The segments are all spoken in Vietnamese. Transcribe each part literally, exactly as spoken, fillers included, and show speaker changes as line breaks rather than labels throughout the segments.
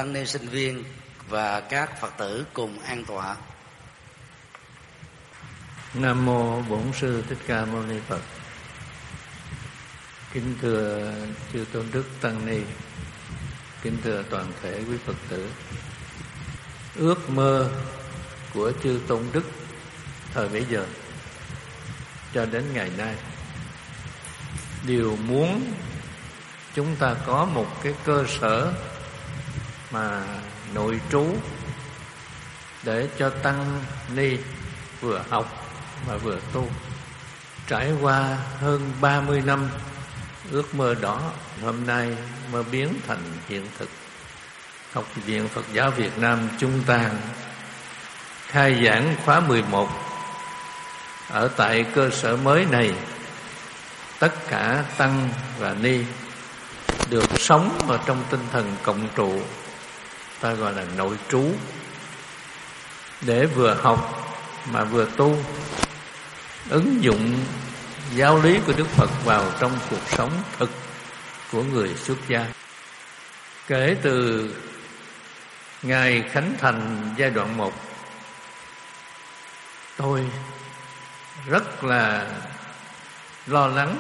tăng ni sinh viên và các Phật tử cùng an tọa.
Nam mô Bổn Sư Thích Ca Mâu Ni Phật. Kính thưa chư tôn đức tăng ni, kính thưa toàn thể quý Phật tử. Ước mơ của chư tôn đức thời bấy giờ cho đến ngày nay đều muốn chúng ta có một cái cơ sở mà nội trú để cho tăng ni vừa học mà vừa tu. Trải qua hơn ba mươi năm, ước mơ đó hôm nay mới biến thành hiện thực. Học viện Phật giáo Việt Nam chúng ta khai giảng khóa mười một. Ở tại cơ sở mới này, tất cả tăng và ni được sống ở trong tinh thần cộng trụ, ta gọi là nội trú, để vừa học mà vừa tu, ứng dụng giáo lý của Đức Phật vào trong cuộc sống thực của người xuất gia. Kể từ ngày khánh thành giai đoạn một, tôi rất là lo lắng,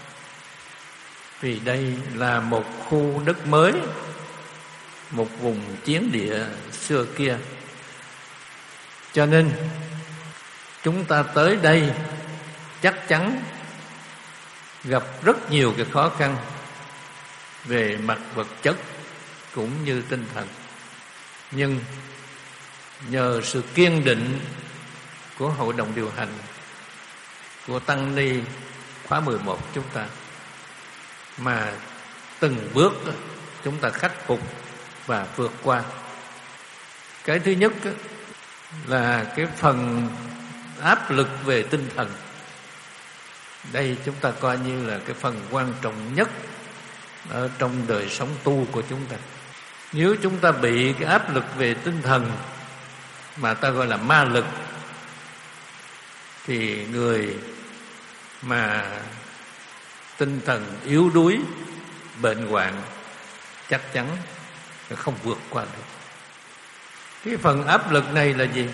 vì đây là một khu đất mới, một vùng chiến địa xưa kia. Cho nên chúng ta tới đây chắc chắn gặp rất nhiều cái khó khăn về mặt vật chất cũng như tinh thần. Nhưng nhờ sự kiên định của hội đồng điều hành, của tăng ni khóa mười một chúng ta, mà từng bước chúng ta khắc phục và vượt qua. Cái thứ nhất là cái phần áp lực về tinh thần. Đây chúng ta coi như là cái phần quan trọng nhất ở trong đời sống tu của chúng ta. Nếu chúng ta bị cái áp lực về tinh thần mà ta gọi là ma lực, thì người mà tinh thần yếu đuối, bệnh hoạn chắc chắn không vượt qua được. Cái phần áp lực này là gì?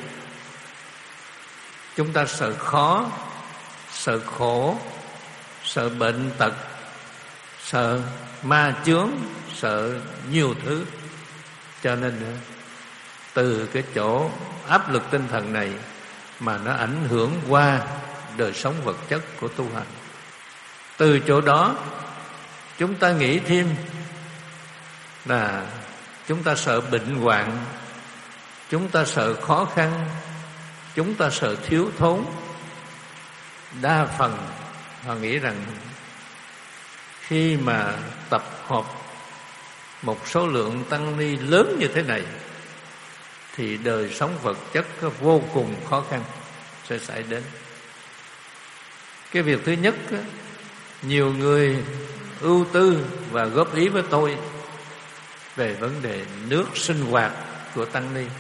Chúng ta sợ khó, sợ khổ, sợ bệnh tật, sợ ma chướng, sợ nhiều thứ. Cho nên từ cái chỗ áp lực tinh thần này mà nó ảnh hưởng qua đời sống vật chất của tu hành. Từ chỗ đó chúng ta nghĩ thêm là chúng ta sợ bệnh hoạn, chúng ta sợ khó khăn, chúng ta sợ thiếu thốn. Đa phần họ nghĩ rằng khi mà tập hợp một số lượng tăng ni lớn như thế này thì đời sống vật chất vô cùng khó khăn sẽ xảy đến. Cái việc thứ nhất, nhiều người ưu tư và góp ý với tôi về vấn đề nước sinh hoạt của tăng ni.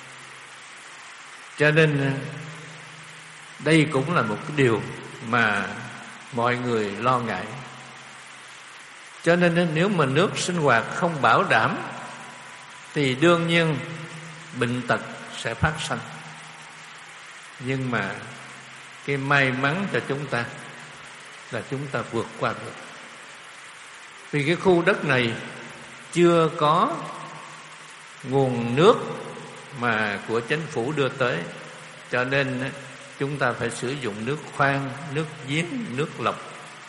Cho nên đây cũng là một cái điều mà mọi người lo ngại. Cho nên nếu mà nước sinh hoạt không bảo đảm thì đương nhiên bệnh tật sẽ phát sinh. Nhưng mà cái may mắn cho chúng ta là chúng ta vượt qua được. Vì cái khu đất này chưa có nguồn nước mà của chính phủ đưa tới, cho nên chúng ta phải sử dụng nước khoan, nước giếng, nước lọc.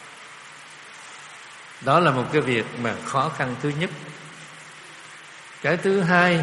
Đó là một cái việc mà khó khăn thứ nhất. Cái thứ hai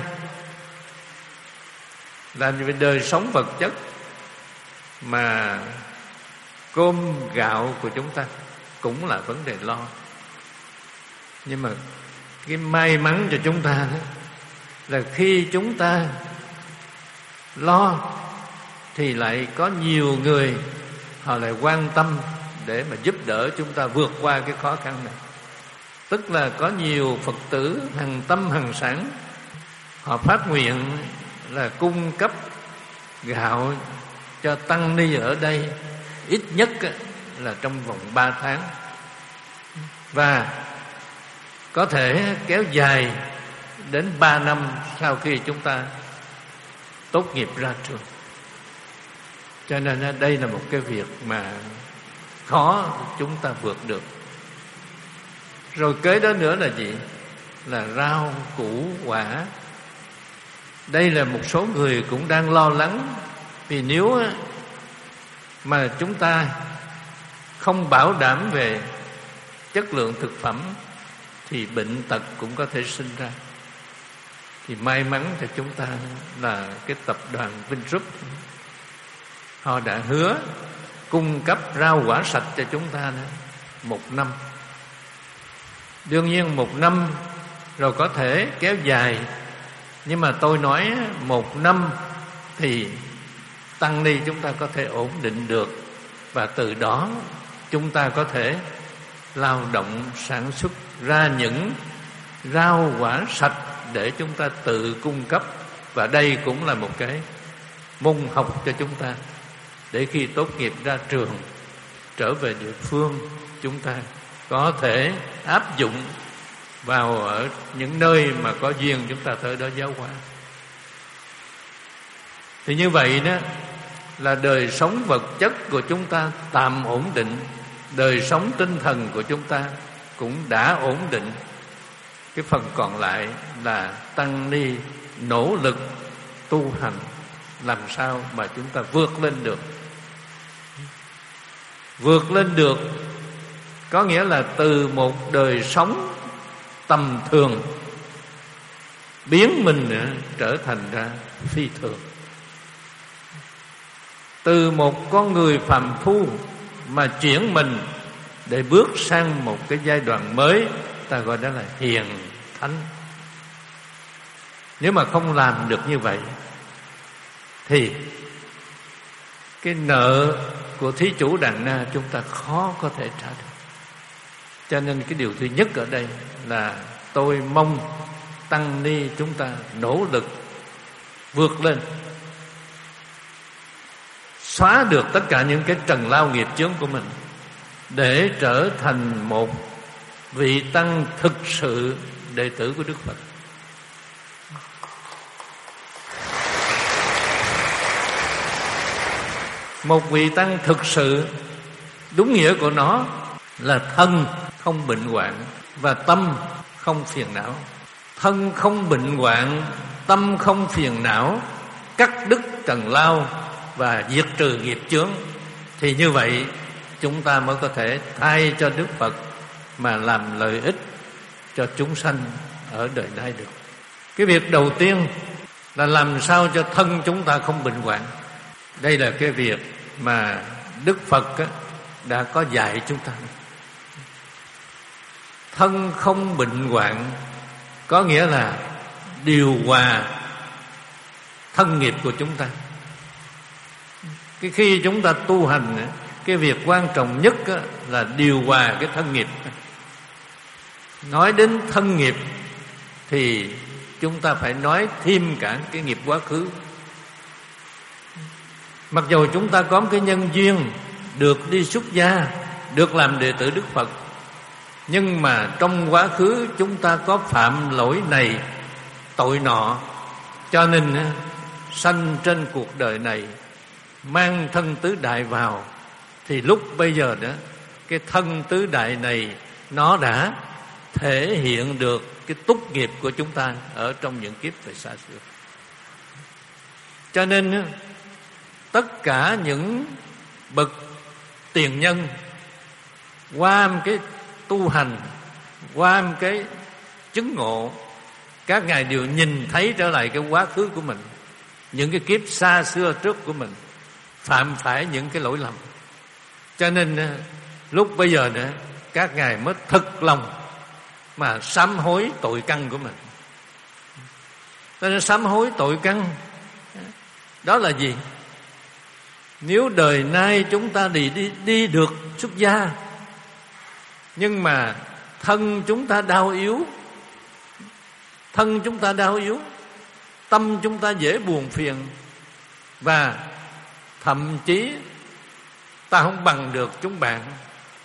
là về đời sống vật chất, mà cơm gạo của chúng ta cũng là vấn đề lo. Nhưng mà cái may mắn cho chúng ta đó là khi chúng ta lo thì lại có nhiều người họ lại quan tâm để mà giúp đỡ chúng ta vượt qua cái khó khăn này. Tức là có nhiều Phật tử hằng tâm hằng sản, họ phát nguyện là cung cấp gạo cho tăng ni ở đây ít nhất là trong vòng ba tháng, và có thể kéo dài đến ba năm sau khi chúng ta tốt nghiệp ra trường. Cho nên đây là một cái việc mà khó chúng ta vượt được. Rồi kế đó nữa là gì? Là rau củ quả. Đây là một số người cũng đang lo lắng, vì nếu mà chúng ta không bảo đảm về chất lượng thực phẩm thì bệnh tật cũng có thể sinh ra. Thì may mắn cho chúng ta là cái tập đoàn Vingroup, họ đã hứa cung cấp rau quả sạch cho chúng ta đó, một năm. Đương nhiên một năm rồi có thể kéo dài, nhưng mà tôi nói một năm thì tăng ni chúng ta có thể ổn định được, và từ đó chúng ta có thể lao động sản xuất ra những rau quả sạch để chúng ta tự cung cấp. Và đây cũng là một cái môn học cho chúng ta, để khi tốt nghiệp ra trường trở về địa phương, chúng ta có thể áp dụng vào ở những nơi mà có duyên, chúng ta tới đó giáo hóa. Thì như vậy đó là đời sống vật chất của chúng ta tạm ổn định, đời sống tinh thần của chúng ta cũng đã ổn định. Cái phần còn lại là tăng ni nỗ lực tu hành, làm sao mà chúng ta vượt lên được. Vượt lên được có nghĩa là từ một đời sống tầm thường biến mình trở thành ra phi thường. Từ một con người phàm phu mà chuyển mình để bước sang một cái giai đoạn mới, ta gọi đó là hiền thánh. Nếu mà không làm được như vậy thì cái nợ của thí chủ Đàn Na chúng ta khó có thể trả được. Cho nên cái điều thứ nhất ở đây là tôi mong tăng ni chúng ta nỗ lực vượt lên, xóa được tất cả những cái trần lao nghiệp chướng của mình, để trở thành một vị tăng thực sự đệ tử của Đức Phật. Một vị tăng thực sự, đúng nghĩa của nó là thân không bệnh hoạn và tâm không phiền não. Thân không bệnh hoạn, tâm không phiền não, cắt đứt trần lao và diệt trừ nghiệp chướng. Thì như vậy chúng ta mới có thể thay cho Đức Phật mà làm lợi ích cho chúng sanh ở đời nay được. Cái việc đầu tiên là làm sao cho thân chúng ta không bệnh hoạn. Đây là cái việc mà Đức Phật đã có dạy chúng ta. Thân không bệnh hoạn có nghĩa là điều hòa thân nghiệp của chúng ta. Cái khi chúng ta tu hành, cái việc quan trọng nhất là điều hòa cái thân nghiệp. Nói đến thân nghiệp thì chúng ta phải nói thêm cả cái nghiệp quá khứ. Mặc dù chúng ta có một cái nhân duyên được đi xuất gia, được làm đệ tử Đức Phật, nhưng mà trong quá khứ chúng ta có phạm lỗi này tội nọ, cho nên sanh trên cuộc đời này mang thân tứ đại vào, thì lúc bây giờ đó cái thân tứ đại này nó đã thể hiện được cái túc nghiệp của chúng ta ở trong những kiếp về xa xưa. Cho nên tất cả những bậc tiền nhân qua một cái tu hành, qua một cái chứng ngộ, các ngài đều nhìn thấy trở lại cái quá khứ của mình, những cái kiếp xa xưa trước của mình phạm phải những cái lỗi lầm. Cho nên lúc bây giờ nữa các ngài mới thực lòng mà sám hối tội căn của mình. Cho nên sám hối tội căn đó là gì? Nếu đời nay chúng ta đi, đi, đi được xuất gia, nhưng mà thân chúng ta đau yếu, thân chúng ta đau yếu, tâm chúng ta dễ buồn phiền, và thậm chí ta không bằng được chúng bạn.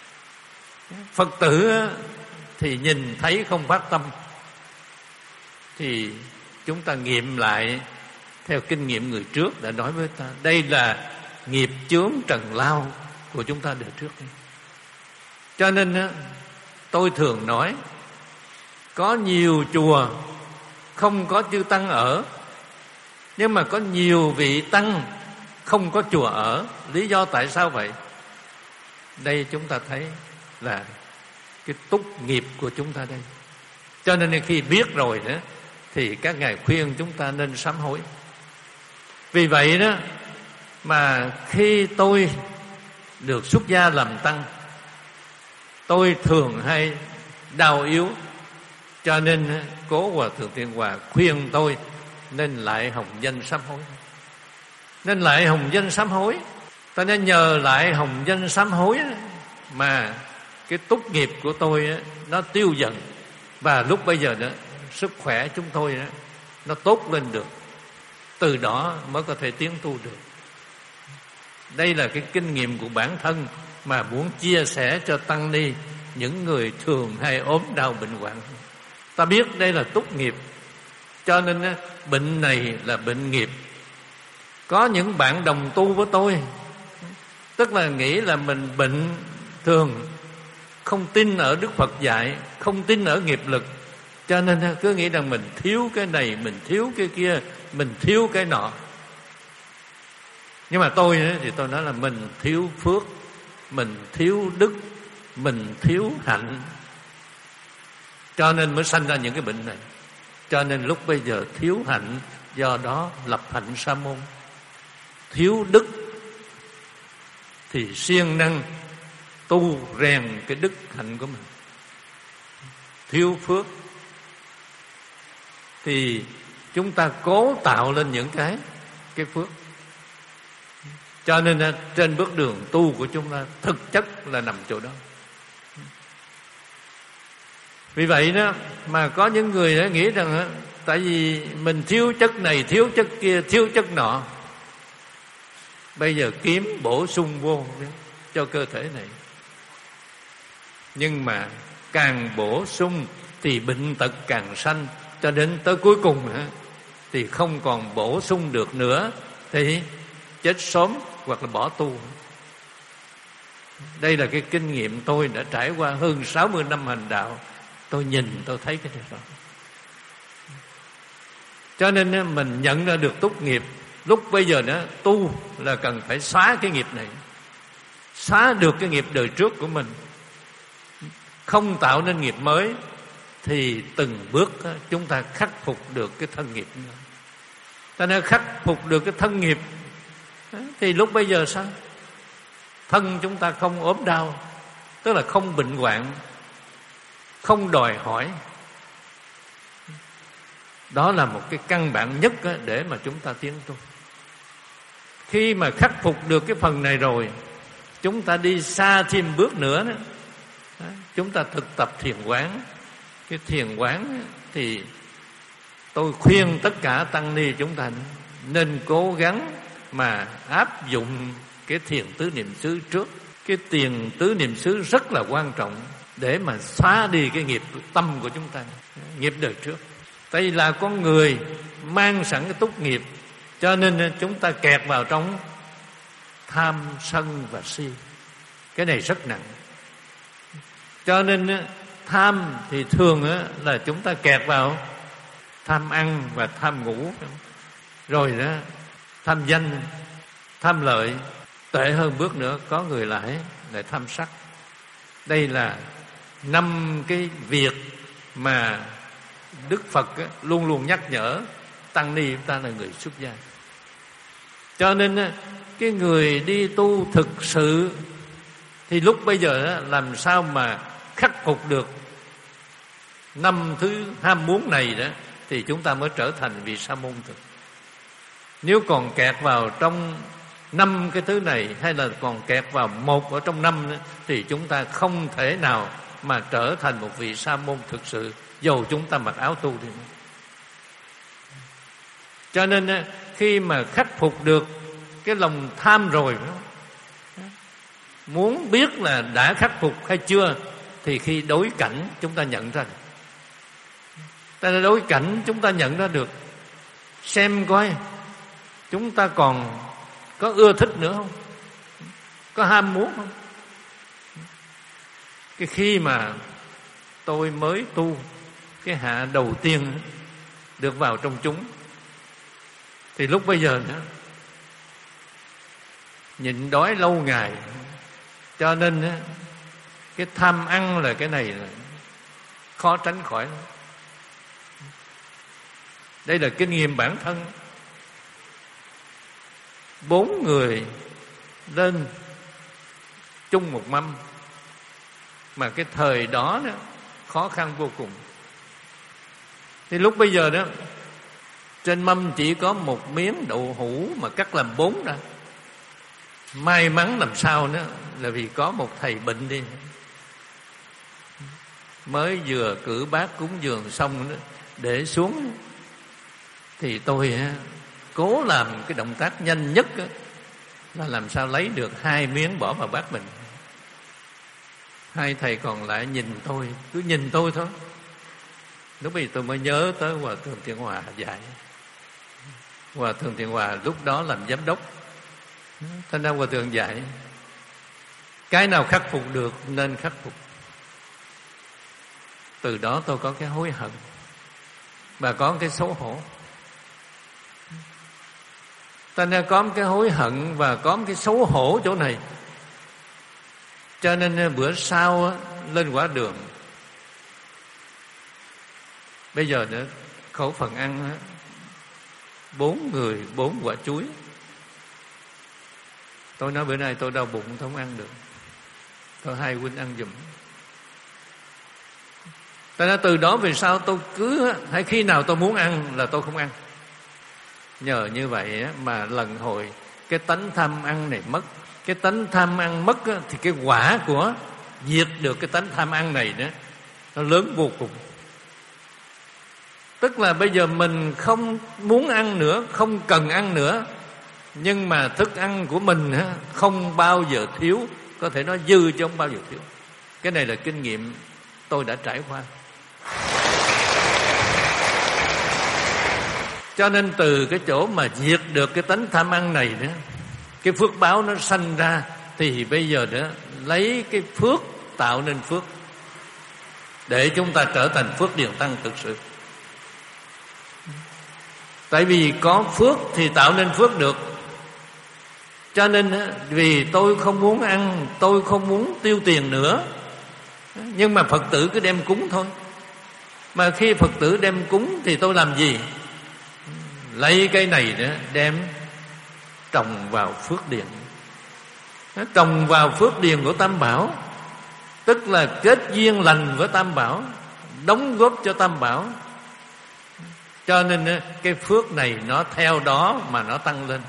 Phật tử thì nhìn thấy không phát tâm, thì chúng ta nghiệm lại theo kinh nghiệm người trước đã nói với ta. Đây là nghiệp chướng trần lao của chúng ta đời trước. Cho nên tôi thường nói, có nhiều chùa không có chư tăng ở, nhưng mà có nhiều vị tăng không có chùa ở. Lý do tại sao vậy? Đây chúng ta thấy là cái túc nghiệp của chúng ta đây. Cho nên khi biết rồi đó thì các ngài khuyên chúng ta nên sám hối. Vì vậy đó mà khi tôi được xuất gia làm tăng, tôi thường hay đau yếu. Cho nên Cố Hòa Thượng Thiện Hòa khuyên tôi nên lại hồng danh sám hối. Nên lại hồng danh sám hối. Ta nên nhờ lại hồng danh sám hối mà cái túc nghiệp của tôi nó tiêu dần. Và lúc bây giờ đó sức khỏe chúng tôi đó, nó tốt lên được. Từ đó mới có thể tiến tu được. Đây là cái kinh nghiệm của bản thân mà muốn chia sẻ cho tăng ni, những người thường hay ốm đau bệnh hoạn. Ta biết đây là túc nghiệp, cho nên bệnh này là bệnh nghiệp. Có những bạn đồng tu với tôi, tức là nghĩ là mình bệnh thường, không tin ở Đức Phật dạy, không tin ở nghiệp lực, cho nên cứ nghĩ rằng mình thiếu cái này, mình thiếu cái kia, mình thiếu cái nọ. Nhưng mà tôi thì tôi nói là mình thiếu phước, mình thiếu đức, mình thiếu hạnh, cho nên mới sanh ra những cái bệnh này. Cho nên lúc bây giờ thiếu hạnh, do đó lập hạnh sa môn. Thiếu đức thì siêng năng tu rèn cái đức hạnh của mình. Thiếu phước thì chúng ta cố tạo lên những cái cái phước. Cho nên trên bước đường tu của chúng ta thực chất là nằm chỗ đó. Vì vậy đó mà có những người đã nghĩ rằng tại vì mình thiếu chất này, thiếu chất kia, thiếu chất nọ, bây giờ kiếm bổ sung vô cho cơ thể này. Nhưng mà càng bổ sung thì bệnh tật càng sanh, cho đến tới cuối cùng thì không còn bổ sung được nữa, thì chết sớm hoặc là bỏ tu. Đây là cái kinh nghiệm tôi đã trải qua hơn sáu mươi năm hành đạo. Tôi nhìn tôi thấy cái điều đó. Cho nên mình nhận ra được túc nghiệp. Lúc bây giờ đó tu là cần phải xóa cái nghiệp này, xóa được cái nghiệp đời trước của mình, không tạo nên nghiệp mới, thì từng bước chúng ta khắc phục được cái thân nghiệp. Ta nên khắc phục được cái thân nghiệp thì lúc bây giờ sao? Thân chúng ta không ốm đau, tức là không bệnh hoạn, không đòi hỏi. Đó là một cái căn bản nhất để mà chúng ta tiến tu. Khi mà khắc phục được cái phần này rồi, chúng ta đi xa thêm bước nữa đó. Chúng ta thực tập thiền quán. Cái thiền quán thì tôi khuyên tất cả tăng ni chúng ta nên cố gắng mà áp dụng cái thiền tứ niệm xứ trước. Cái thiền tứ niệm xứ rất là quan trọng để mà xóa đi cái nghiệp tâm của chúng ta, nghiệp đời trước. Tại vì là con người mang sẵn cái túc nghiệp, cho nên chúng ta kẹt vào trong tham, sân và si. Cái này rất nặng. Cho nên tham thì thường là chúng ta kẹt vào tham ăn và tham ngủ. Rồi đó tham danh, tham lợi. Tệ hơn bước nữa, có người lại lại tham sắc. Đây là năm cái việc mà Đức Phật luôn luôn nhắc nhở tăng ni chúng ta là người xuất gia. Cho nên cái người đi tu thực sự thì lúc bây giờ làm sao mà khắc phục được năm thứ ham muốn này đó, thì chúng ta mới trở thành vị sa môn thực. Nếu còn kẹt vào trong năm cái thứ này, hay là còn kẹt vào một ở trong năm nữa, thì chúng ta không thể nào mà trở thành một vị sa môn thực sự, dầu chúng ta mặc áo tu đi. Cho nên khi mà khắc phục được cái lòng tham rồi, muốn biết là đã khắc phục hay chưa, thì khi đối cảnh chúng ta nhận ra. Ta là đối cảnh chúng ta nhận ra được, xem coi chúng ta còn có ưa thích nữa không, có ham muốn không. Cái khi mà tôi mới tu cái hạ đầu tiên được vào trong chúng, thì lúc bây giờ nữa nhịn đói lâu ngày, cho nên cái tham ăn là cái này là khó tránh khỏi. Đây là kinh nghiệm bản thân. Bốn người lên chung một mâm, mà cái thời đó, đó khó khăn vô cùng. Thì lúc bây giờ đó, trên mâm chỉ có một miếng đậu hũ mà cắt làm bốn ra. May mắn làm sao nữa là vì có một thầy bệnh đi, mới vừa cử bát cúng dường xong nữa, để xuống thì tôi cố làm cái động tác nhanh nhất là làm sao lấy được hai miếng bỏ vào bát mình. Hai thầy còn lại nhìn tôi, cứ nhìn tôi thôi. Lúc bây giờ tôi mới nhớ tới Hòa Thượng Thiện Hòa dạy. Hòa Thượng Thiện Hòa lúc đó làm giám đốc, thành ra Hòa Thượng dạy cái nào khắc phục được nên khắc phục. Từ đó tôi có cái hối hận và có cái xấu hổ. Thành ra có cái hối hận và có cái xấu hổ chỗ này, cho nên bữa sau lên quả đường, bây giờ nữa khẩu phần ăn bốn người bốn quả chuối. Tôi nói bữa nay tôi đau bụng, tôi không ăn được, tôi hai huynh ăn giùm. Tại ra từ đó về sau tôi cứ hay khi nào tôi muốn ăn là tôi không ăn. Nhờ như vậy mà lần hồi cái tánh tham ăn này mất. Cái tánh tham ăn mất thì cái quả của diệt được cái tánh tham ăn này nữa, nó lớn vô cùng. Tức là bây giờ mình không muốn ăn nữa, không cần ăn nữa, nhưng mà thức ăn của mình không bao giờ thiếu. Có thể nói dư chứ không bao giờ thiếu. Cái này là kinh nghiệm tôi đã trải qua. Cho nên từ cái chỗ mà diệt được cái tánh tham ăn này nữa, cái phước báo nó sanh ra, thì bây giờ nữa lấy cái phước tạo nên phước, để chúng ta trở thành phước điền tăng thực sự. Tại vì có phước thì tạo nên phước được. Cho nên vì tôi không muốn ăn, tôi không muốn tiêu tiền nữa, nhưng mà Phật tử cứ đem cúng thôi. Mà khi Phật tử đem cúng thì tôi làm gì? Lấy cái này nữa đem trồng vào phước điền. Trồng vào phước điền của Tam Bảo, tức là kết duyên lành với Tam Bảo, đóng góp cho Tam Bảo. Cho nên cái phước này nó theo đó mà nó tăng lên.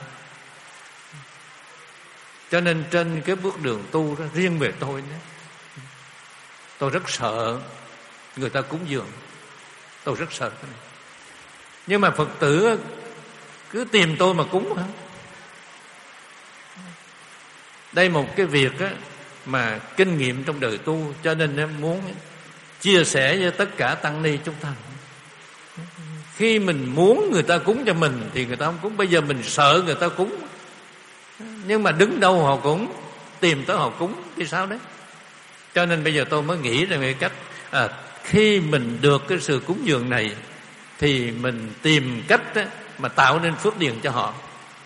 Cho nên trên cái bước đường tu đó, riêng về tôi đó, tôi rất sợ người ta cúng dường. Tôi rất sợ cái này. Nhưng mà Phật tử cứ tìm tôi mà cúng hả? Đây một cái việc á, mà kinh nghiệm trong đời tu, cho nên em muốn chia sẻ với tất cả tăng ni chúng ta. Khi mình muốn người ta cúng cho mình thì người ta không cúng. Bây giờ mình sợ người ta cúng, nhưng mà đứng đâu họ cũng tìm tới họ cúng thì sao đấy. Cho nên bây giờ tôi mới nghĩ ra cái cách à, khi mình được cái sự cúng dường này thì mình tìm cách á, mà tạo nên phước điền cho họ.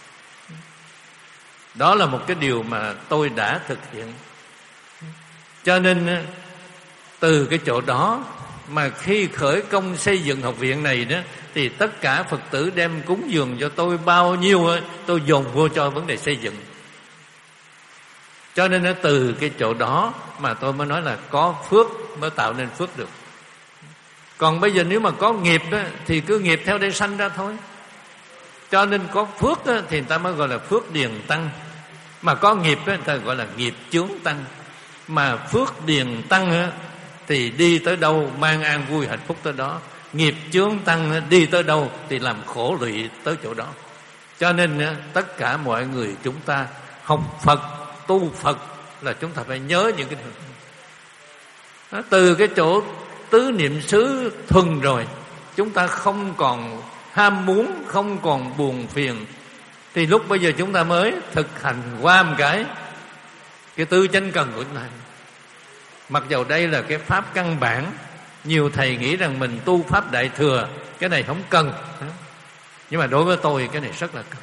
Đó là một cái điều mà tôi đã thực hiện. Cho nên từ cái chỗ đó mà khi khởi công xây dựng học viện này đó, thì tất cả Phật tử đem cúng dường cho tôi bao nhiêu tôi dồn vô cho vấn đề xây dựng. Cho nên từ cái chỗ đó mà tôi mới nói là có phước mới tạo nên phước được. Còn bây giờ nếu mà có nghiệp đó, thì cứ nghiệp theo đây sanh ra thôi. Cho nên có phước đó, thì người ta mới gọi là phước điền tăng. Mà có nghiệp đó, người ta gọi là nghiệp chướng tăng. Mà phước điền tăng đó, thì đi tới đâu mang an vui hạnh phúc tới đó. Nghiệp chướng tăng đi tới đâu thì làm khổ lụy tới chỗ đó. Cho nên tất cả mọi người chúng ta học Phật, tu Phật là chúng ta phải nhớ những cái điều. Từ cái chỗ tứ niệm xứ thuần rồi chúng ta không còn ham muốn, không còn buồn phiền, thì lúc bây giờ chúng ta mới thực hành qua một cái cái tứ chánh cần của chúng ta. Mặc dầu đây là cái pháp căn bản, nhiều thầy nghĩ rằng mình tu pháp đại thừa cái này không cần, nhưng mà đối với tôi cái này rất là cần.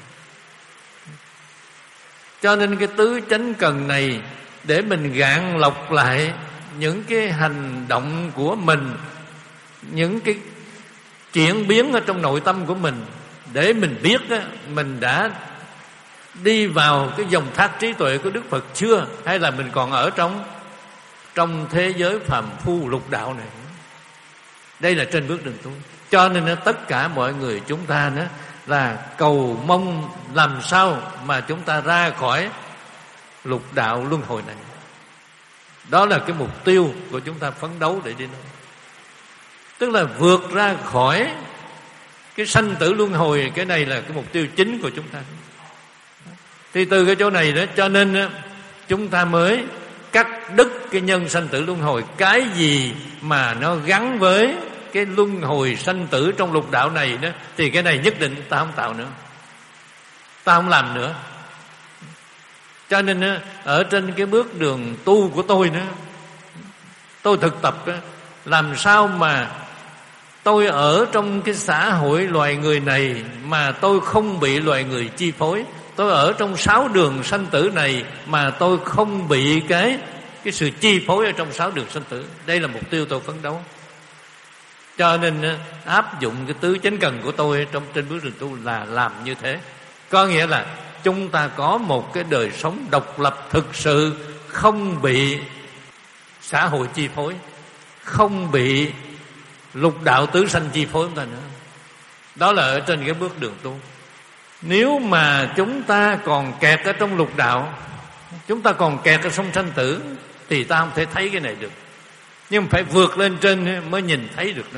Cho nên cái tứ chánh cần này để mình gạn lọc lại những cái hành động của mình, những cái chuyển biến ở trong nội tâm của mình, để mình biết á, mình đã đi vào cái dòng thác trí tuệ của Đức Phật chưa, hay là mình còn ở trong trong thế giới phàm phu lục đạo này. Đây là trên bước đường tu. Cho nên tất cả mọi người chúng ta nữa là cầu mong làm sao mà chúng ta ra khỏi lục đạo luân hồi này. Đó là cái mục tiêu của chúng ta phấn đấu để đi đâu. Tức là vượt ra khỏi cái sanh tử luân hồi. Cái này là cái mục tiêu chính của chúng ta. Thì từ cái chỗ này đó, cho nên chúng ta mới cắt đứt cái nhân sanh tử luân hồi. Cái gì mà nó gắn với cái luân hồi sanh tử trong lục đạo này đó, thì cái này nhất định ta không tạo nữa, ta không làm nữa. Cho nên ở trên cái bước đường tu của tôi nữa, tôi thực tập làm sao mà tôi ở trong cái xã hội loài người này mà tôi không bị loài người chi phối. Tôi ở trong sáu đường sanh tử này mà tôi không bị cái cái sự chi phối ở trong sáu đường sanh tử. Đây là mục tiêu tôi phấn đấu. Cho nên áp dụng cái tứ chánh cần của tôi trong trên bước đường tu là làm như thế. Có nghĩa là chúng ta có một cái đời sống độc lập thực sự, không bị xã hội chi phối, không bị lục đạo tứ sanh chi phối chúng ta nữa. Đó là ở trên cái bước đường tu. Nếu mà chúng ta còn kẹt ở trong lục đạo, chúng ta còn kẹt ở trong sanh tử, thì ta không thể thấy cái này được. Nhưng phải vượt lên trên mới nhìn thấy được nó.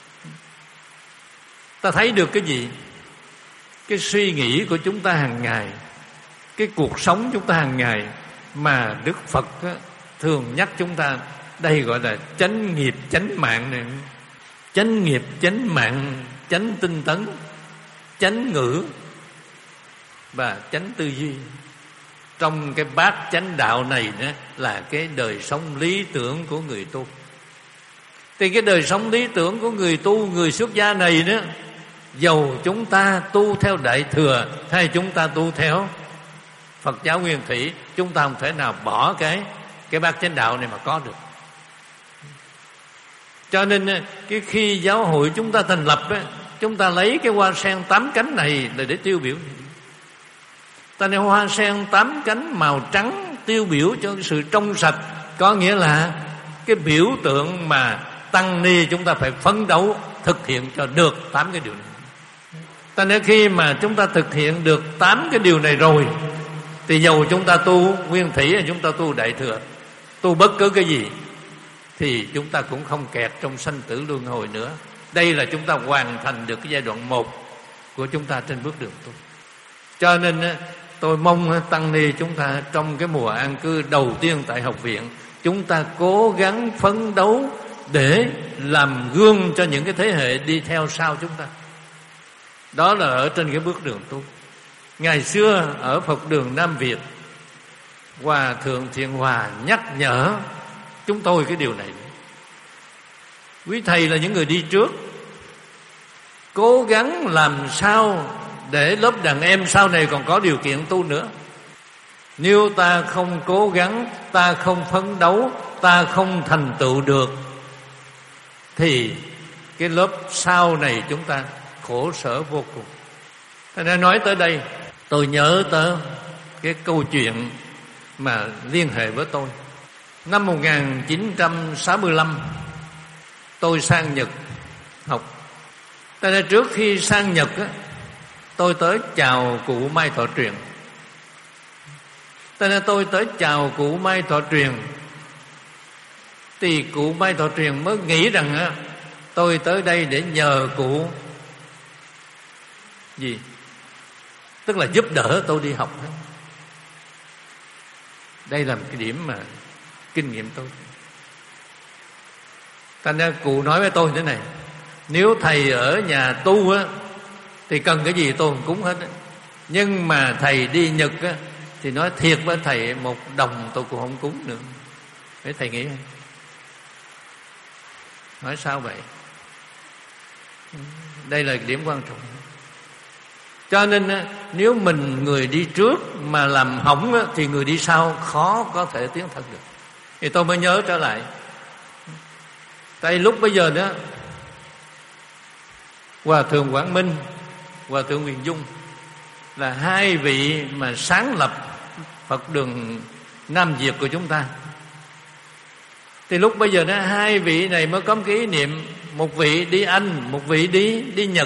Ta thấy được cái gì? Cái suy nghĩ của chúng ta hàng ngày, cái cuộc sống chúng ta hàng ngày mà Đức Phật thường nhắc chúng ta. Đây gọi là chánh nghiệp chánh mạng này. Chánh nghiệp chánh mạng, chánh tinh tấn, chánh ngữ và chánh tư duy. Trong cái bát chánh đạo này đó là cái đời sống lý tưởng của người tu. Thì cái đời sống lý tưởng của người tu, người xuất gia này đó, dầu chúng ta tu theo Đại Thừa hay chúng ta tu theo Phật giáo Nguyên Thủy, chúng ta không thể nào bỏ cái cái bát chánh đạo này mà có được. Cho nên cái khi giáo hội chúng ta thành lập á, chúng ta lấy cái hoa sen tám cánh này là để tiêu biểu. Ta nói hoa sen tám cánh màu trắng tiêu biểu cho cái sự trong sạch, có nghĩa là cái biểu tượng mà tăng ni chúng ta phải phấn đấu thực hiện cho được tám cái điều này. Ta nói khi mà chúng ta thực hiện được tám cái điều này rồi, thì dầu chúng ta tu Nguyên Thủy hay chúng ta tu Đại Thừa, tu bất cứ cái gì, thì chúng ta cũng không kẹt trong sanh tử luân hồi nữa. Đây là chúng ta hoàn thành được cái giai đoạn một của chúng ta trên bước đường tu. Cho nên tôi mong tăng ni chúng ta trong cái mùa an cư đầu tiên tại học viện, chúng ta cố gắng phấn đấu để làm gương cho những cái thế hệ đi theo sau chúng ta. Đó là ở trên cái bước đường tu. Ngày xưa ở Phật đường Nam Việt, Hòa Thượng Thiện Hòa nhắc nhở chúng tôi cái điều này. Quý thầy là những người đi trước, cố gắng làm sao để lớp đàn em sau này còn có điều kiện tu nữa. Nếu ta không cố gắng, ta không phấn đấu, ta không thành tựu được, thì cái lớp sau này chúng ta khổ sở vô cùng. Thế nên nói tới đây, tôi nhớ tới cái câu chuyện mà liên hệ với tôi. Năm một nghìn chín trăm sáu mươi lăm, tôi sang Nhật học. Thế nên trước khi sang Nhật á, tôi tới chào cụ Mai Thọ Truyền. Thế nên tôi tới chào cụ Mai Thọ Truyền, thì cụ Mai Thọ Truyền mới nghĩ rằng á, tôi tới đây để nhờ cụ gì? Tức là giúp đỡ tôi đi học. Đây là một cái điểm mà kinh nghiệm tôi. Thành ra cụ nói với tôi thế này: Nếu thầy ở nhà tu á thì cần cái gì tôi cũng cúng hết á. Nhưng mà thầy đi Nhật á thì nói thiệt với thầy, một đồng tôi cũng không cúng nữa. Để thầy nghĩ. Nói sao vậy? Đây là điểm quan trọng. Cho nên á, nếu mình người đi trước mà làm hỏng á, thì người đi sau khó có thể tiến thân được. Thì tôi mới nhớ trở lại. Tại lúc bây giờ đó, Hòa thượng Quảng Minh, Hòa thượng Huyền Dung là hai vị mà sáng lập Phật đường Nam Việt của chúng ta. Thì lúc bây giờ đó, hai vị này mới có cái ý niệm, một vị đi Anh, một vị đi đi Nhật,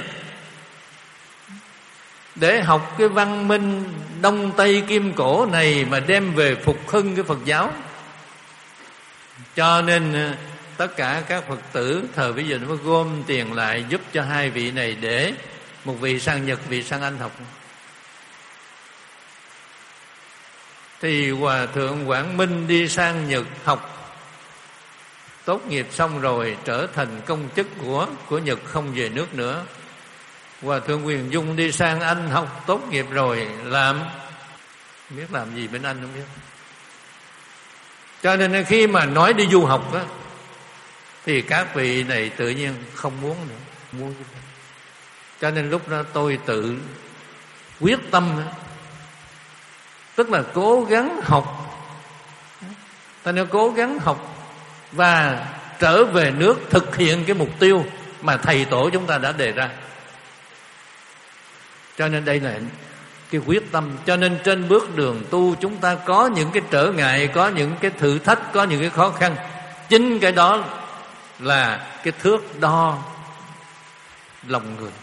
để học cái văn minh Đông Tây Kim Cổ này mà đem về phục hưng cái Phật giáo. Cho nên tất cả các Phật tử thời bây giờ nó mới gom tiền lại giúp cho hai vị này, để một vị sang Nhật, vị sang Anh học. Thì Hòa thượng Quảng Minh đi sang Nhật học, tốt nghiệp xong rồi trở thành công chức của của Nhật, không về nước nữa. Hòa thượng Huyền Dung đi sang Anh học, tốt nghiệp rồi làm biết làm gì bên Anh không biết. Cho nên khi mà nói đi du học á, thì các vị này tự nhiên không muốn nữa, muốn. Cho nên lúc đó tôi tự quyết tâm, tức là cố gắng học. Ta nên cố gắng học và trở về nước thực hiện cái mục tiêu mà thầy tổ chúng ta đã đề ra. Cho nên đây là cái quyết tâm. Cho nên trên bước đường tu chúng ta có những cái trở ngại, có những cái thử thách, có những cái khó khăn. Chính cái đó là cái thước đo lòng người,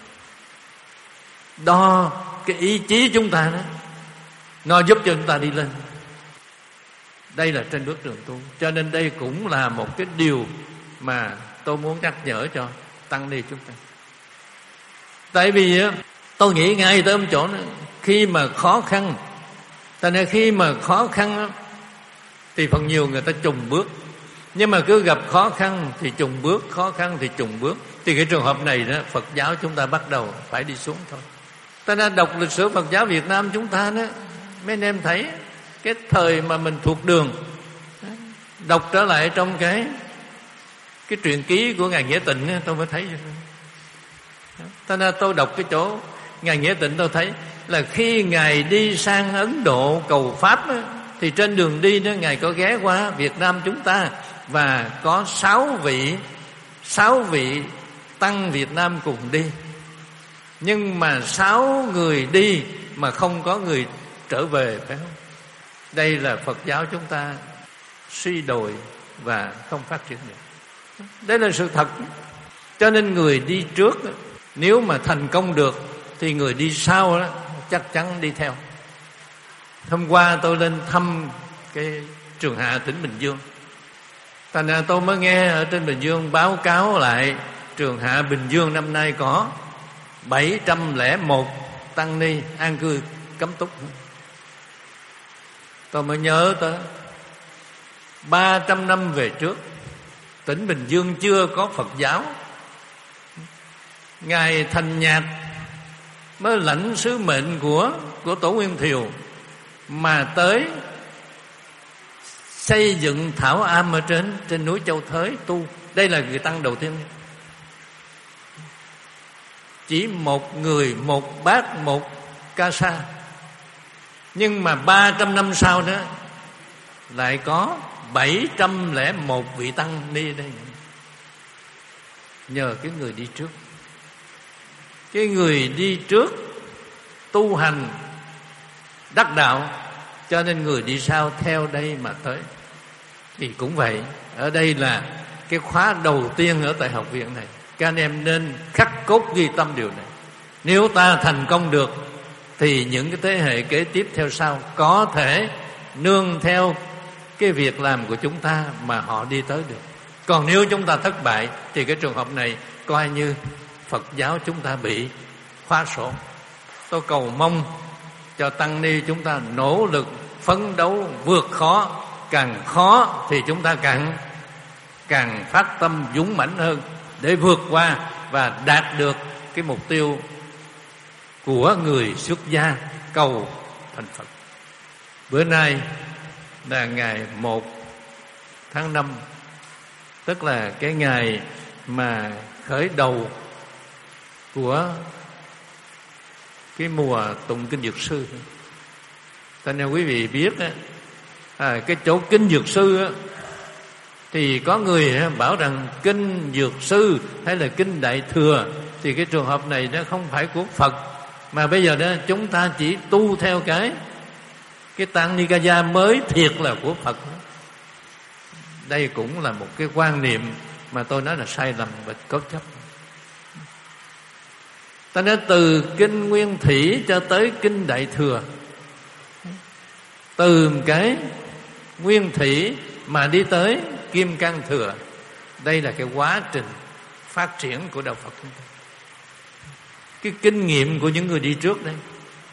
đo cái ý chí chúng ta đó, nó giúp cho chúng ta đi lên. Đây là trên bước đường tu. Cho nên đây cũng là một cái điều mà tôi muốn nhắc nhở cho tăng ni chúng ta. Tại vì tôi nghĩ ngay tới một chỗ nữa, khi mà khó khăn, tại nên khi mà khó khăn thì phần nhiều người ta chùng bước. Nhưng mà cứ gặp khó khăn thì chùng bước, khó khăn thì chùng bước. Thì cái trường hợp này đó, Phật giáo chúng ta bắt đầu phải đi xuống thôi. Ta đã đọc lịch sử Phật giáo Việt Nam chúng ta đó, mấy anh em thấy cái thời mà mình thuộc đường, đọc trở lại trong cái cái truyện ký của Ngài Nghĩa Tịnh, tôi mới thấy. Ta nên tôi đọc cái chỗ Ngài Nghĩa Tịnh, tôi thấy là khi Ngài đi sang Ấn Độ cầu Pháp đó, thì trên đường đi đó Ngài có ghé qua Việt Nam chúng ta, và có sáu vị sáu vị tăng Việt Nam cùng đi. Nhưng mà sáu người đi mà không có người trở về, phải không? Đây là Phật giáo chúng ta suy đồi và không phát triển được. Đây là sự thật. Cho nên người đi trước nếu mà thành công được thì người đi sau đó chắc chắn đi theo. Hôm qua tôi lên thăm cái Trường Hạ tỉnh Bình Dương, thành ra tôi mới nghe ở trên Bình Dương báo cáo lại Trường Hạ Bình Dương năm nay có bảy trăm lẻ một tăng ni an cư cấm túc. Tôi mới nhớ tới ba trăm năm về trước, tỉnh Bình Dương chưa có Phật giáo. Ngài Thành Nhạc mới lãnh sứ mệnh của của Tổ Nguyên Thiều mà tới xây dựng thảo am ở trên trên núi Châu Thới tu. Đây là người tăng đầu tiên. Chỉ một người, một bác, một ca sa. Nhưng mà ba trăm năm sau đó lại có bảy trăm lẻ một vị tăng ni đây. Nhờ cái người đi trước. Cái người đi trước tu hành đắc đạo, cho nên người đi sau theo đây mà tới. Thì cũng vậy, ở đây là cái khóa đầu tiên ở tại học viện này. Các anh em nên khắc cốt ghi tâm điều này. Nếu ta thành công được thì những cái thế hệ kế tiếp theo sau có thể nương theo cái việc làm của chúng ta mà họ đi tới được. Còn nếu chúng ta thất bại thì cái trường hợp này coi như Phật giáo chúng ta bị khóa sổ. Tôi cầu mong cho tăng ni chúng ta nỗ lực phấn đấu vượt khó, càng khó thì chúng ta càng càng phát tâm dũng mãnh hơn để vượt qua và đạt được cái mục tiêu của người xuất gia cầu thành Phật. Bữa nay là ngày một tháng năm, tức là cái ngày mà khởi đầu của cái mùa tụng kinh Dược Sư. Cho nên quý vị biết á, à, cái chỗ kinh Dược Sư á, thì có người bảo rằng kinh Dược Sư hay là kinh Đại Thừa, thì cái trường hợp này nó không phải của Phật, mà bây giờ đó chúng ta chỉ tu theo cái cái Tăng Nikaya mới thiệt là của Phật. Đây cũng là một cái quan niệm mà tôi nói là sai lầm và cố chấp. Ta nói từ kinh Nguyên Thủy cho tới kinh Đại Thừa, từ cái Nguyên Thủy mà đi tới Kim Cang Thừa, đây là cái quá trình phát triển của đạo Phật chúng ta. Cái kinh nghiệm của những người đi trước đây,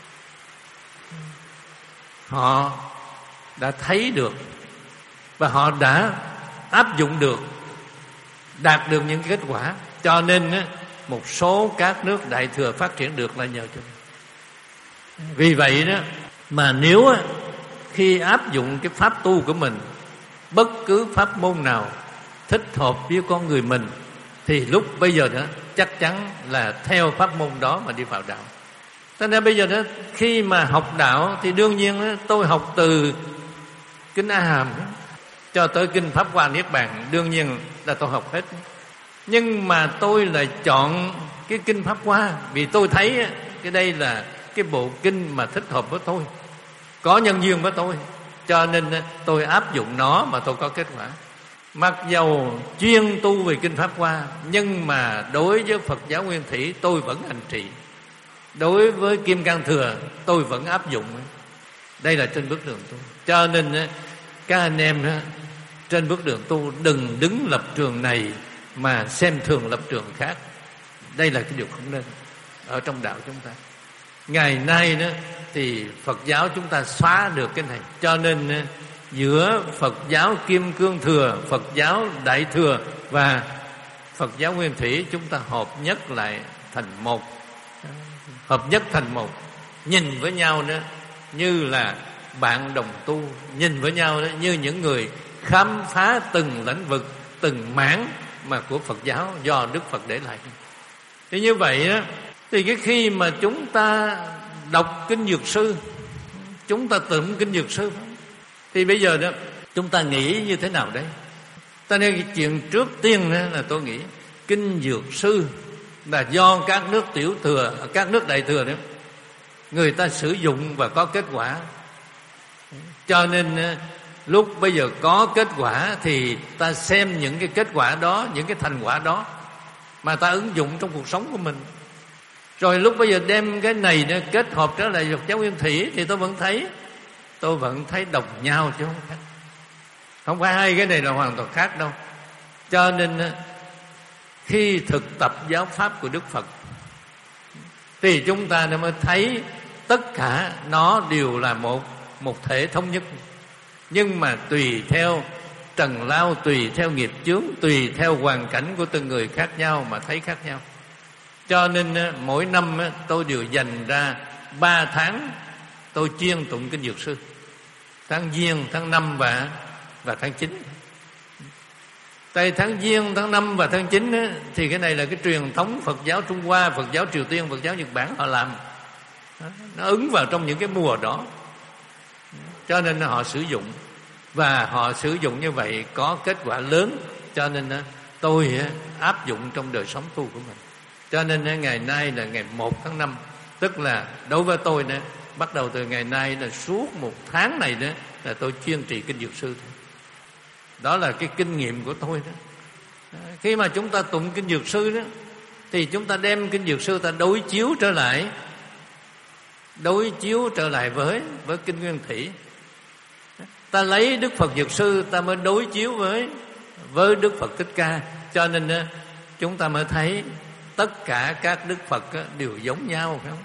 họ đã thấy được và họ đã áp dụng được, đạt được những kết quả. Cho nên một số các nước Đại Thừa phát triển được là nhờ cho. Vì vậy đó mà nếu khi áp dụng cái pháp tu của mình, bất cứ pháp môn nào thích hợp với con người mình, thì lúc bây giờ đó chắc chắn là theo pháp môn đó mà đi vào đạo. Cho nên bây giờ đó khi mà học đạo thì đương nhiên đó, tôi học từ kinh A Hàm cho tới kinh Pháp Hoa Niết Bàn, đương nhiên là tôi học hết. Nhưng mà tôi lại chọn cái kinh Pháp Hoa vì tôi thấy cái đây là cái bộ kinh mà thích hợp với tôi, có nhân duyên với tôi, cho nên tôi áp dụng nó mà tôi có kết quả. Mặc dầu chuyên tu về kinh Pháp Hoa, nhưng mà đối với Phật giáo Nguyên Thủy tôi vẫn hành trì, đối với Kim Cang Thừa tôi vẫn áp dụng. Đây là trên bước đường tu. Cho nên các anh em trên bước đường tu đừng đứng lập trường này mà xem thường lập trường khác. Đây là cái điều không nên ở trong đạo chúng ta. Ngày nay đó thì Phật giáo chúng ta xóa được cái này. Cho nên giữa Phật giáo Kim Cang Thừa, Phật giáo Đại Thừa và Phật giáo Nguyên Thủy, chúng ta hợp nhất lại thành một, hợp nhất thành một, nhìn với nhau đó như là bạn đồng tu, nhìn với nhau đó như những người khám phá từng lĩnh vực, từng mảng mà của Phật giáo do Đức Phật để lại. Thì như vậy đó, thì cái khi mà chúng ta đọc kinh Dược Sư, chúng ta tụng kinh Dược Sư, thì bây giờ đó chúng ta nghĩ như thế nào đấy? Ta nên cái chuyện trước tiên đó là tôi nghĩ kinh Dược Sư là do các nước tiểu thừa, các nước đại thừa đó, người ta sử dụng và có kết quả. Cho nên lúc bây giờ có kết quả thì ta xem những cái kết quả đó, những cái thành quả đó mà ta ứng dụng trong cuộc sống của mình. Rồi lúc bây giờ đem cái này nó kết hợp trở lại Phật giáo Nguyên Thủy thì tôi vẫn thấy tôi vẫn thấy đồng nhau chứ không khác. Không phải hai cái này là hoàn toàn khác đâu. Cho nên khi thực tập giáo pháp của Đức Phật thì chúng ta mới thấy tất cả nó đều là một một thể thống nhất. Nhưng mà tùy theo trần lao, tùy theo nghiệp chướng, tùy theo hoàn cảnh của từng người khác nhau mà thấy khác nhau. Cho nên mỗi năm tôi đều dành ra ba tháng tôi chuyên tụng kinh Dược Sư. Tháng Giêng, tháng năm và và tháng chín. Tại tháng Giêng, tháng năm và tháng chín á, thì cái này là cái truyền thống Phật giáo Trung Hoa, Phật giáo Triều Tiên, Phật giáo Nhật Bản họ làm. Nó ứng vào trong những cái mùa đó. Cho nên họ sử dụng. Và họ sử dụng như vậy có kết quả lớn. Cho nên tôi áp dụng trong đời sống tu của mình. Cho nên ngày nay là ngày một tháng năm. Tức là đối với tôi nữa, bắt đầu từ ngày nay là suốt một tháng này đó là tôi chuyên trì kinh Dược Sư thôi. Đó là cái kinh nghiệm của tôi đó. Khi mà chúng ta tụng kinh Dược Sư đó thì chúng ta đem kinh Dược Sư ta đối chiếu trở lại, đối chiếu trở lại với với kinh Nguyên Thủy. Ta lấy Đức Phật Dược Sư ta mới đối chiếu với với Đức Phật Thích Ca. Cho nên chúng ta mới thấy tất cả các Đức Phật đều giống nhau, phải không?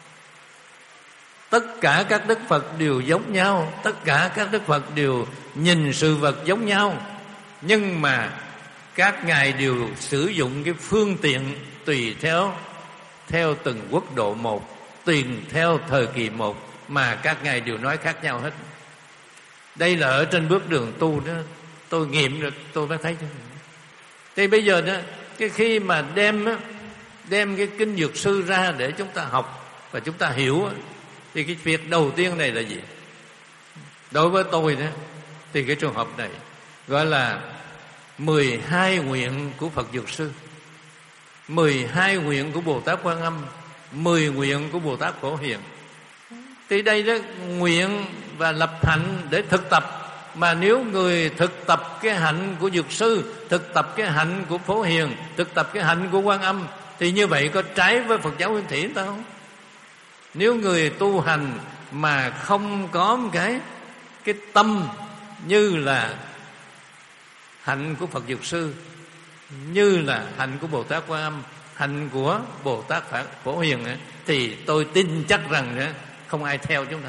Tất cả các Đức Phật đều giống nhau, tất cả các Đức Phật đều nhìn sự vật giống nhau. Nhưng mà các ngài đều sử dụng cái phương tiện tùy theo theo từng quốc độ một, tùy theo thời kỳ một mà các ngài đều nói khác nhau hết. Đây là ở trên bước đường tu đó, tôi nghiệm được, tôi mới thấy. Thì bây giờ đó, cái khi mà đem đem cái kinh Dược Sư ra để chúng ta học và chúng ta hiểu, thì cái việc đầu tiên này là gì? Đối với tôi đó, thì cái trường hợp này gọi là mười hai nguyện của Phật Dược Sư, mười hai nguyện của Bồ Tát Quan Âm, mười nguyện của Bồ Tát Phổ Hiền. Thì đây đó, nguyện và lập hạnh để thực tập. Mà nếu người thực tập cái hạnh của Dược Sư, thực tập cái hạnh của Phổ Hiền, thực tập cái hạnh của Quan Âm, thì như vậy có trái với Phật giáo Nguyên Thủy người ta không? Nếu người tu hành mà không có một cái cái tâm như là hạnh của Phật Dược Sư, như là hạnh của Bồ Tát Quan Âm, hạnh của Bồ Tát Phổ Hiền ấy, thì tôi tin chắc rằng ấy, không ai theo chúng ta.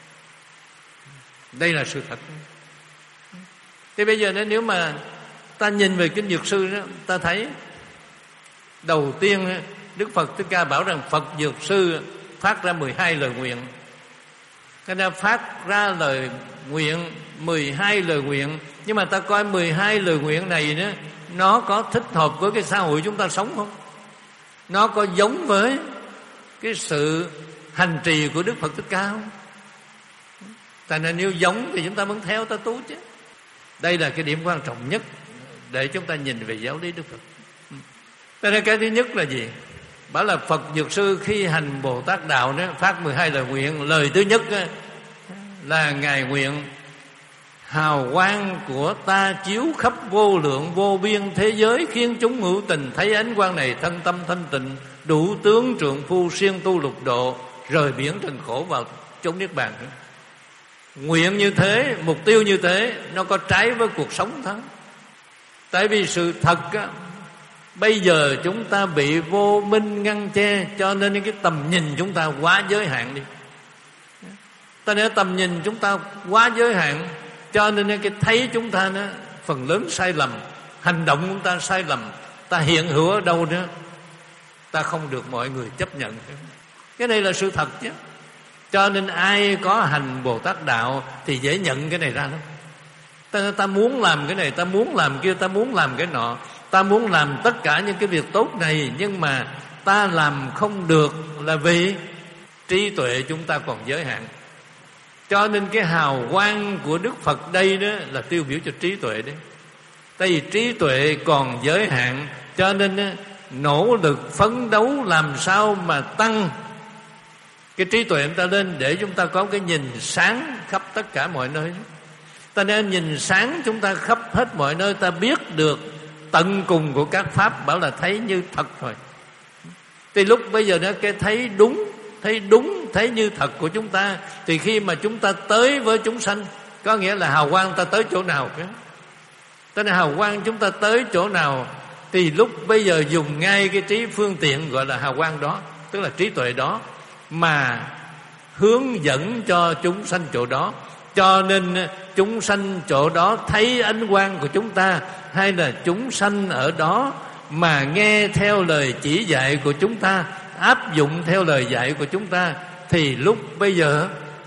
Đây là sự thật. Thế bây giờ nếu mà ta nhìn về kinh Dược Sư đó, ta thấy đầu tiên Đức Phật Thích Ca bảo rằng Phật Dược Sư phát ra mười hai lời nguyện. Cái này phát ra lời nguyện, mười hai lời nguyện. Nhưng mà ta coi mười hai lời nguyện này đó, nó có thích hợp với cái xã hội chúng ta sống không? Nó có giống với cái sự hành trì của Đức Phật Thích Ca không? Tại nên nếu giống thì chúng ta vẫn theo, ta tu chứ. Đây là cái điểm quan trọng nhất để chúng ta nhìn về giáo lý Đức Phật. Tại nên cái thứ nhất là gì? Bảo là Phật Dược Sư khi hành Bồ Tát Đạo đó, phát mười hai lời nguyện. Lời thứ nhất là Ngài nguyện hào quang của ta chiếu khắp vô lượng vô biên thế giới, khiến chúng hữu tình thấy ánh quang này thân tâm thanh tịnh, đủ tướng trượng phu siêng tu lục độ, rời biển trần khổ vào chốn niết bàn. Nguyện như thế, mục tiêu như thế, nó có trái với cuộc sống thôi. Tại vì sự thật á, bây giờ chúng ta bị vô minh ngăn che, cho nên cái tầm nhìn chúng ta quá giới hạn đi. Ta nói tầm nhìn chúng ta quá giới hạn, cho nên cái thấy chúng ta nó phần lớn sai lầm, hành động chúng ta sai lầm, ta hiện hữu ở đâu nữa ta không được mọi người chấp nhận. Cái này là sự thật chứ. Cho nên ai có hành Bồ Tát Đạo thì dễ nhận cái này ra lắm. Ta, ta muốn làm cái này, ta muốn làm kia, ta muốn làm cái nọ, ta muốn làm tất cả những cái việc tốt này, nhưng mà ta làm không được là vì trí tuệ chúng ta còn giới hạn. Cho nên cái hào quang của Đức Phật đây đó là tiêu biểu cho trí tuệ đấy. Tại vì trí tuệ còn giới hạn, cho nên nỗ lực phấn đấu làm sao mà tăng cái trí tuệ chúng ta lên, để chúng ta có cái nhìn sáng khắp tất cả mọi nơi. Ta nên nhìn sáng chúng ta khắp hết mọi nơi, ta biết được tận cùng của các pháp, bảo là thấy như thật thôi. Thì lúc bây giờ nó cái thấy đúng, thấy đúng, thấy như thật của chúng ta, thì khi mà chúng ta tới với chúng sanh, có nghĩa là hào quang ta tới chỗ nào cái ta nói hào quang chúng ta tới chỗ nào, thì lúc bây giờ dùng ngay cái trí phương tiện gọi là hào quang đó, tức là trí tuệ đó, mà hướng dẫn cho chúng sanh chỗ đó. Cho nên chúng sanh chỗ đó thấy ánh quang của chúng ta, hay là chúng sanh ở đó mà nghe theo lời chỉ dạy của chúng ta, áp dụng theo lời dạy của chúng ta, thì lúc bây giờ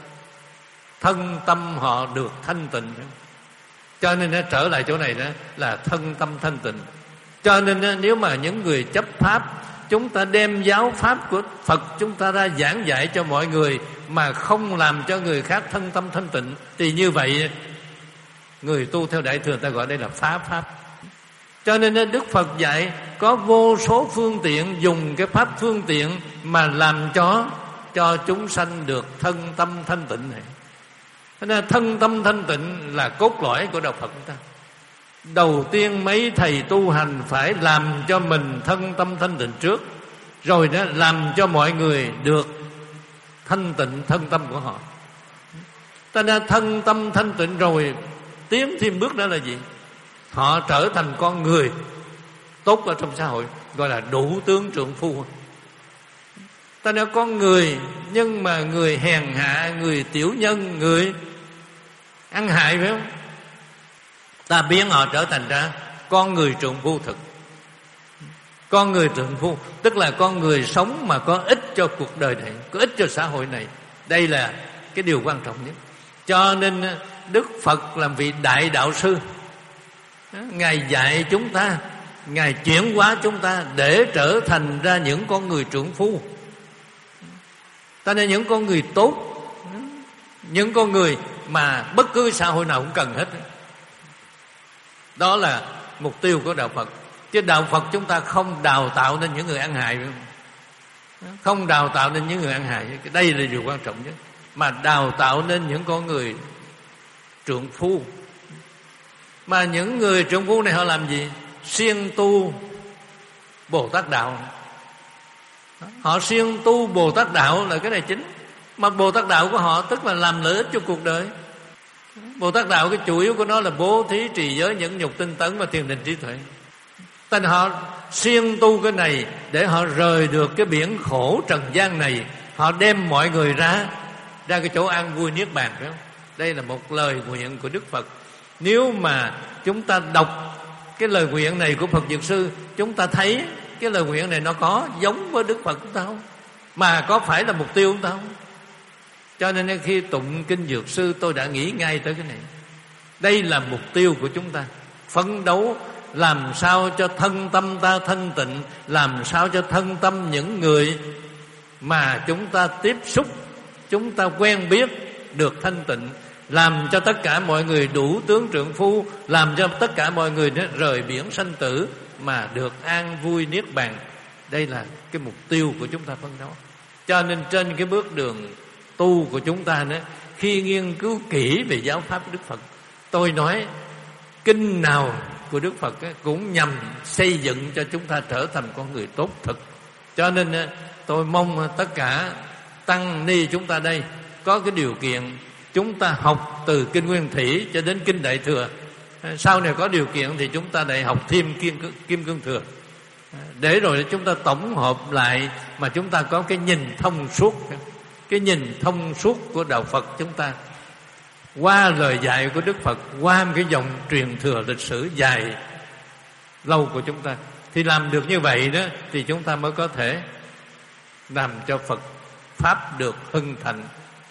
thân tâm họ được thanh tịnh. Cho nên nó trở lại chỗ này đó là thân tâm thanh tịnh. Cho nên nếu mà những người chấp pháp, chúng ta đem giáo pháp của Phật chúng ta ra giảng dạy cho mọi người mà không làm cho người khác thân tâm thanh tịnh, thì như vậy người tu theo Đại thừa ta gọi đây là phá pháp. Cho nên Đức Phật dạy có vô số phương tiện, dùng cái pháp phương tiện mà làm cho cho chúng sanh được thân tâm thanh tịnh này. Cho nên thân tâm thanh tịnh là cốt lõi của đạo Phật chúng ta. Đầu tiên mấy thầy tu hành phải làm cho mình thân tâm thanh tịnh trước, rồi đó làm cho mọi người được thanh tịnh thân tâm của họ. Ta đã thân tâm thanh tịnh rồi, tiến thêm bước đó là gì? Họ trở thành con người tốt ở trong xã hội, gọi là đủ tướng trượng phu. Ta nói con người, nhưng mà người hèn hạ, người tiểu nhân, người ăn hại, phải không? Ta biến họ trở thành ra con người trượng phu thực. Con người trượng phu tức là con người sống mà có ích cho cuộc đời này, có ích cho xã hội này. Đây là cái điều quan trọng nhất. Cho nên Đức Phật là vị đại đạo sư, Ngài dạy chúng ta, Ngài chuyển hóa chúng ta để trở thành ra những con người trượng phu. Ta nên những con người tốt, những con người mà bất cứ xã hội nào cũng cần hết. Đó là mục tiêu của đạo Phật. Chứ đạo Phật chúng ta không đào tạo nên những người ăn hại, không đào tạo nên những người ăn hại. Đây là điều quan trọng nhất. Mà đào tạo nên những con người trượng phu. Mà những người trượng phu này họ làm gì? Siêng tu Bồ Tát đạo. Họ siêng tu Bồ Tát đạo là cái này chính. Mà Bồ Tát đạo của họ tức là làm lợi ích cho cuộc đời. Bồ Tát đạo cái chủ yếu của nó là bố thí, trì giới, nhẫn nhục, tinh tấn và thiền định trí tuệ. Tên họ siêng tu cái này để họ rời được cái biển khổ trần gian này. Họ đem mọi người ra ra cái chỗ an vui niết bàn, phải không? Đây là một lời nguyện của Đức Phật. Nếu mà chúng ta đọc cái lời nguyện này của Phật Dược Sư, chúng ta thấy cái lời nguyện này nó có giống với Đức Phật chúng ta không? Mà có phải là mục tiêu chúng ta không? Cho nên khi tụng kinh Dược Sư tôi đã nghĩ ngay tới cái này. Đây là mục tiêu của chúng ta. Phấn đấu làm sao cho thân tâm ta thanh tịnh, làm sao cho thân tâm những người mà chúng ta tiếp xúc, chúng ta quen biết được thanh tịnh, làm cho tất cả mọi người đủ tướng trượng phu, làm cho tất cả mọi người rời biển sanh tử mà được an vui niết bàn. Đây là cái mục tiêu của chúng ta phấn đấu. Cho nên trên cái bước đường tu của chúng ta nữa, khi nghiên cứu kỹ về giáo pháp của Đức Phật, tôi nói kinh nào của Đức Phật cũng nhằm xây dựng cho chúng ta trở thành con người tốt thực. Cho nên tôi mong tất cả tăng ni chúng ta đây có cái điều kiện chúng ta học từ kinh Nguyên Thủy cho đến kinh Đại Thừa. Sau này có điều kiện thì chúng ta lại học thêm kim, kim Cương Thừa, để rồi chúng ta tổng hợp lại mà chúng ta có cái nhìn thông suốt, cái nhìn thông suốt của đạo Phật chúng ta qua lời dạy của Đức Phật, qua một cái dòng truyền thừa lịch sử dài lâu của chúng ta. Thì làm được như vậy đó thì chúng ta mới có thể làm cho Phật Pháp được hưng thịnh.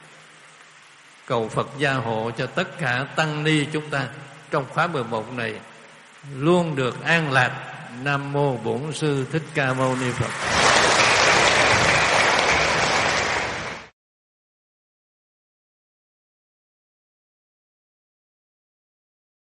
Cầu Phật gia hộ cho tất cả tăng ni chúng ta trong khóa mười một này luôn được an lạc. Nam mô Bổn Sư Thích Ca Mâu Ni Phật.